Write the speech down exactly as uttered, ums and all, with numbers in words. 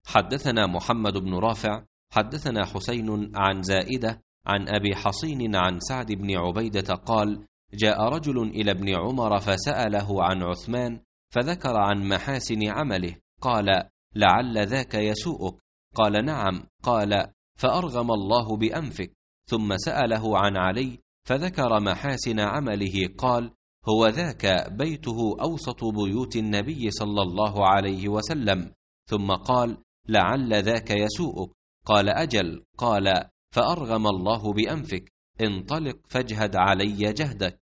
حدثنا محمد بن رافع حدثنا حسين عن زائدة عن أبي حصين عن سعد بن عبيدة قال: جاء رجل إلى ابن عمر فسأله عن عثمان فذكر عن محاسن عمله، قال: لعل ذاك يسوءك؟ قال: نعم. قال: فأرغم الله بأنفك. ثم سأله عن علي فذكر محاسن عمله، قال: هو ذاك بيته أوسط بيوت النبي صلى الله عليه وسلم. ثم قال: لعل ذاك يسوءك؟ قال: أجل. قال: فأرغم الله بأنفك، انطلق فاجهد علي جهدك.